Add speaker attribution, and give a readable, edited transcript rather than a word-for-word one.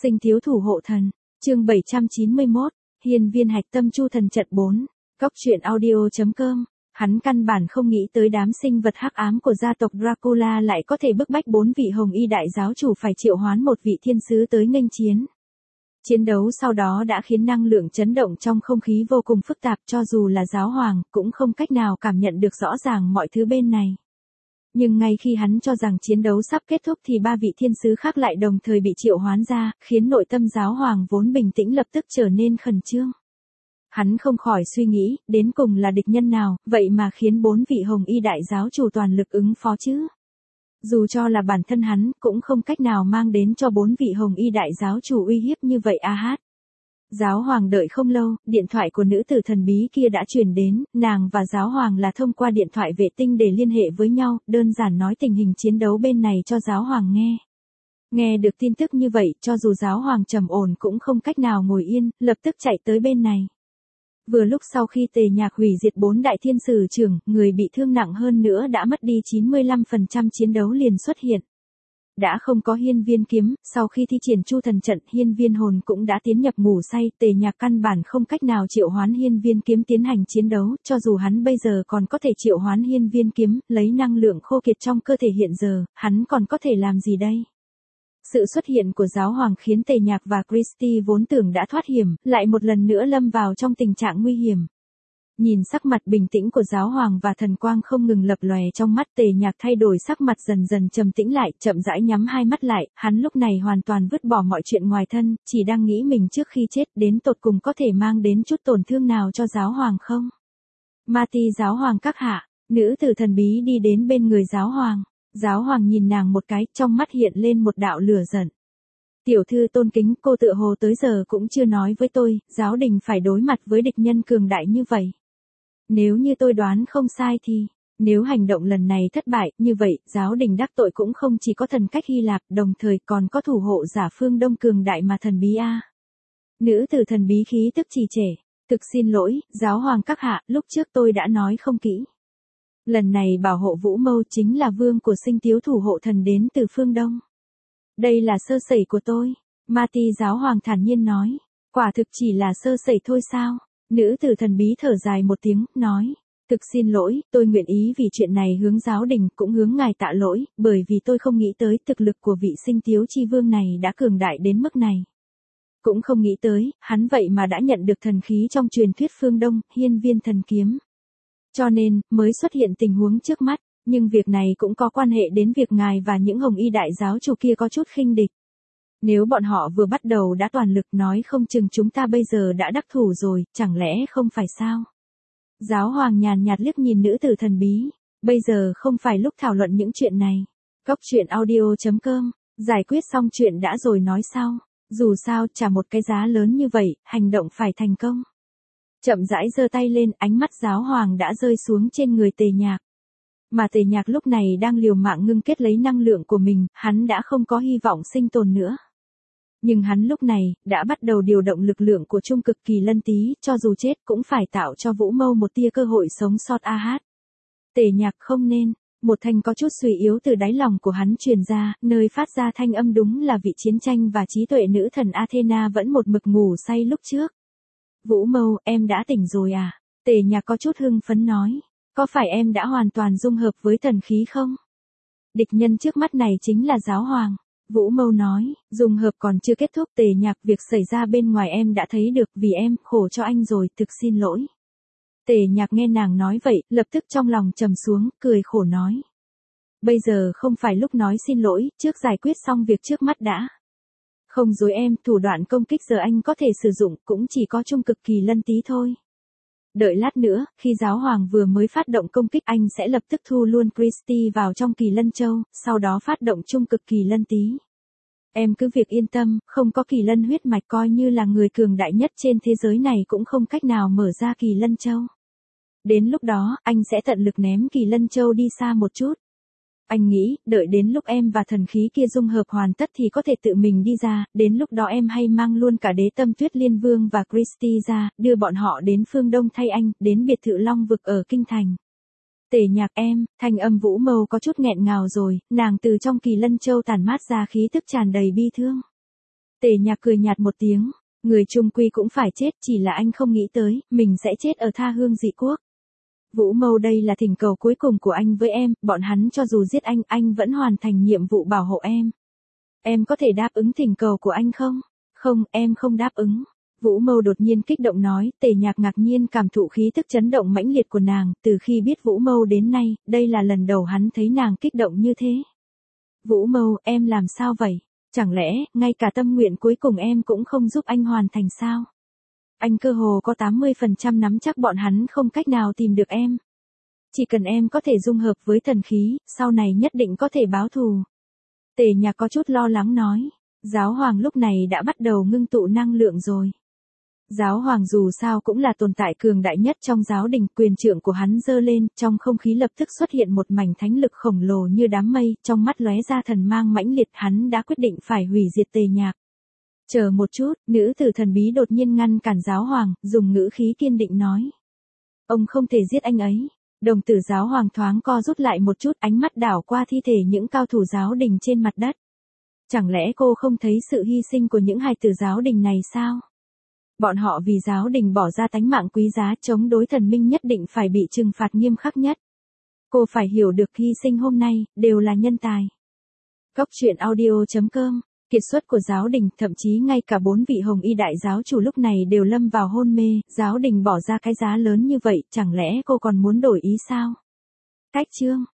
Speaker 1: Sinh thiếu thủ hộ thần, chương 791, hiên viên hạch tâm chu thần trận 4, Cóc truyện audio.com. Hắn căn bản không nghĩ tới đám sinh vật hắc ám của gia tộc Dracula lại có thể bức bách 4 vị hồng y đại giáo chủ phải triệu hoán một vị thiên sứ tới nghênh chiến. Chiến đấu sau đó đã khiến năng lượng chấn động trong không khí vô cùng phức tạp, cho dù là giáo hoàng cũng không cách nào cảm nhận được rõ ràng mọi thứ bên này. Nhưng ngay khi hắn cho rằng chiến đấu sắp kết thúc thì 3 vị thiên sứ khác lại đồng thời bị triệu hoán ra, khiến nội tâm giáo hoàng vốn bình tĩnh lập tức trở nên khẩn trương. Hắn không khỏi suy nghĩ, đến cùng là địch nhân nào, vậy mà khiến 4 vị hồng y đại giáo chủ toàn lực ứng phó chứ. Dù cho là bản thân hắn, cũng không cách nào mang đến cho 4 vị hồng y đại giáo chủ uy hiếp như vậy a hát. Giáo hoàng đợi không lâu, điện thoại của nữ tử thần bí kia đã truyền đến, nàng và giáo hoàng là thông qua điện thoại vệ tinh để liên hệ với nhau, đơn giản nói tình hình chiến đấu bên này cho giáo hoàng nghe. Nghe được tin tức như vậy, cho dù giáo hoàng trầm ổn cũng không cách nào ngồi yên, lập tức chạy tới bên này. Vừa lúc sau khi Tề Nhạc hủy diệt 4 đại thiên sử trưởng, người bị thương nặng hơn nữa đã mất đi 95% chiến đấu liền xuất hiện. Đã không có hiên viên kiếm, sau khi thi triển chu thần trận, hiên viên hồn cũng đã tiến nhập ngủ say, Tề Nhạc căn bản không cách nào triệu hoán hiên viên kiếm tiến hành chiến đấu, cho dù hắn bây giờ còn có thể triệu hoán hiên viên kiếm, lấy năng lượng khô kiệt trong cơ thể hiện giờ, hắn còn có thể làm gì đây? Sự xuất hiện của giáo hoàng khiến Tề Nhạc và Christy vốn tưởng đã thoát hiểm, lại một lần nữa lâm vào trong tình trạng nguy hiểm. Nhìn sắc mặt bình tĩnh của giáo hoàng và thần quang không ngừng lập lòe trong mắt, Tề Nhạc thay đổi sắc mặt dần dần trầm tĩnh lại, chậm rãi nhắm hai mắt lại, hắn lúc này hoàn toàn vứt bỏ mọi chuyện ngoài thân, chỉ đang nghĩ mình trước khi chết đến tột cùng có thể mang đến chút tổn thương nào cho giáo hoàng không. Ma Ti giáo hoàng các hạ, nữ tử thần bí đi đến bên người giáo hoàng. Giáo hoàng nhìn nàng một cái, trong mắt hiện lên một đạo lửa giận. Tiểu thư tôn kính, cô tựa hồ tới giờ cũng chưa nói với tôi, giáo đình phải đối mặt với địch nhân cường đại như vậy. Nếu như tôi đoán không sai thì, nếu hành động lần này thất bại, như vậy, giáo đình đắc tội cũng không chỉ có thần cách Hy Lạp, đồng thời còn có thủ hộ giả phương Đông cường đại mà thần bí a. Nữ tử thần bí khí tức trì trệ. Thực xin lỗi, giáo hoàng các hạ, lúc trước tôi đã nói không kỹ. Lần này bảo hộ Vũ Mâu chính là vương của sinh thiếu thủ hộ thần đến từ phương Đông. Đây là sơ sẩy của tôi. Ma Ti giáo hoàng thản nhiên nói. Quả thực chỉ là sơ sẩy thôi sao? Nữ tử thần bí thở dài một tiếng, nói. Thực xin lỗi, tôi nguyện ý vì chuyện này hướng giáo đình cũng hướng ngài tạ lỗi, bởi vì tôi không nghĩ tới thực lực của vị sinh thiếu chi vương này đã cường đại đến mức này. Cũng không nghĩ tới, hắn vậy mà đã nhận được thần khí trong truyền thuyết phương Đông, hiên viên thần kiếm. Cho nên, mới xuất hiện tình huống trước mắt, nhưng việc này cũng có quan hệ đến việc ngài và những hồng y đại giáo chủ kia có chút khinh địch. Nếu bọn họ vừa bắt đầu đã toàn lực nói không chừng chúng ta bây giờ đã đắc thủ rồi, chẳng lẽ không phải sao? Giáo hoàng nhàn nhạt liếc nhìn nữ tử thần bí, bây giờ không phải lúc thảo luận những chuyện này. Cóc truyện audio.com, giải quyết xong chuyện đã rồi nói sau, dù sao trả một cái giá lớn như vậy, hành động phải thành công. Chậm rãi giơ tay lên, ánh mắt giáo hoàng đã rơi xuống trên người Tề Nhạc. Mà Tề Nhạc lúc này đang liều mạng ngưng kết lấy năng lượng của mình, hắn đã không có hy vọng sinh tồn nữa. Nhưng hắn lúc này, đã bắt đầu điều động lực lượng của trung cực kỳ lân tý, cho dù chết cũng phải tạo cho Vũ Mâu một tia cơ hội sống sót a hát. Tề Nhạc không nên, một thanh có chút suy yếu từ đáy lòng của hắn truyền ra, nơi phát ra thanh âm đúng là vị chiến tranh và trí tuệ nữ thần Athena vẫn một mực ngủ say lúc trước. Vũ Mâu, em đã tỉnh rồi à? Tề Nhạc có chút hưng phấn nói. Có phải em đã hoàn toàn dung hợp với thần khí không? Địch nhân trước mắt này chính là giáo hoàng. Vũ Mâu nói, dung hợp còn chưa kết thúc. Tề Nhạc, việc xảy ra bên ngoài em đã thấy được, vì em khổ cho anh rồi, thực xin lỗi. Tề Nhạc nghe nàng nói vậy, lập tức trong lòng trầm xuống, cười khổ nói. Bây giờ không phải lúc nói xin lỗi, trước giải quyết xong việc trước mắt đã. Không dối em, thủ đoạn công kích giờ anh có thể sử dụng cũng chỉ có trung cực kỳ lân tý thôi. Đợi lát nữa, khi giáo hoàng vừa mới phát động công kích anh sẽ lập tức thu luôn Christy vào trong kỳ lân châu, sau đó phát động trung cực kỳ lân tý. Em cứ việc yên tâm, không có kỳ lân huyết mạch coi như là người cường đại nhất trên thế giới này cũng không cách nào mở ra kỳ lân châu. Đến lúc đó, anh sẽ tận lực ném kỳ lân châu đi xa một chút. Anh nghĩ, đợi đến lúc em và thần khí kia dung hợp hoàn tất thì có thể tự mình đi ra, đến lúc đó em hay mang luôn cả đế tâm tuyết liên vương và Christy ra, đưa bọn họ đến phương Đông thay anh, đến biệt thự Long Vực ở Kinh Thành. Tề Nhạc em, thanh âm Vũ Mâu có chút nghẹn ngào rồi, nàng từ trong kỳ lân châu tản mát ra khí tức tràn đầy bi thương. Tề Nhạc cười nhạt một tiếng, người chung quy cũng phải chết, chỉ là anh không nghĩ tới, mình sẽ chết ở tha hương dị quốc. Vũ Mâu, đây là thỉnh cầu cuối cùng của anh với em, bọn hắn cho dù giết anh vẫn hoàn thành nhiệm vụ bảo hộ em. Em có thể đáp ứng thỉnh cầu của anh không? Không, em không đáp ứng. Vũ Mâu đột nhiên kích động nói. Tề Nhạc ngạc nhiên cảm thụ khí tức chấn động mãnh liệt của nàng, từ khi biết Vũ Mâu đến nay, đây là lần đầu hắn thấy nàng kích động như thế. Vũ Mâu, em làm sao vậy? Chẳng lẽ, ngay cả tâm nguyện cuối cùng em cũng không giúp anh hoàn thành sao? Anh cơ hồ có 80% nắm chắc bọn hắn không cách nào tìm được em. Chỉ cần em có thể dung hợp với thần khí, sau này nhất định có thể báo thù. Tề Nhạc có chút lo lắng nói. Giáo hoàng lúc này đã bắt đầu ngưng tụ năng lượng rồi. Giáo hoàng dù sao cũng là tồn tại cường đại nhất trong giáo đình, quyền trượng của hắn giơ lên, trong không khí lập tức xuất hiện một mảnh thánh lực khổng lồ như đám mây, trong mắt lóe ra thần mang mãnh liệt, hắn đã quyết định phải hủy diệt Tề Nhạc. Chờ một chút, nữ tử thần bí đột nhiên ngăn cản giáo hoàng, dùng ngữ khí kiên định nói. Ông không thể giết anh ấy. Đồng tử giáo hoàng thoáng co rút lại một chút, ánh mắt đảo qua thi thể những cao thủ giáo đình trên mặt đất. Chẳng lẽ cô không thấy sự hy sinh của những hài tử giáo đình này sao? Bọn họ vì giáo đình bỏ ra tánh mạng quý giá, chống đối thần minh nhất định phải bị trừng phạt nghiêm khắc nhất. Cô phải hiểu được hy sinh hôm nay, đều là nhân tài. Cóc truyện audio.com. Kiệt xuất của giáo đình, thậm chí ngay cả 4 vị hồng y đại giáo chủ lúc này đều lâm vào hôn mê, giáo đình bỏ ra cái giá lớn như vậy, chẳng lẽ cô còn muốn đổi ý sao? Cách chương.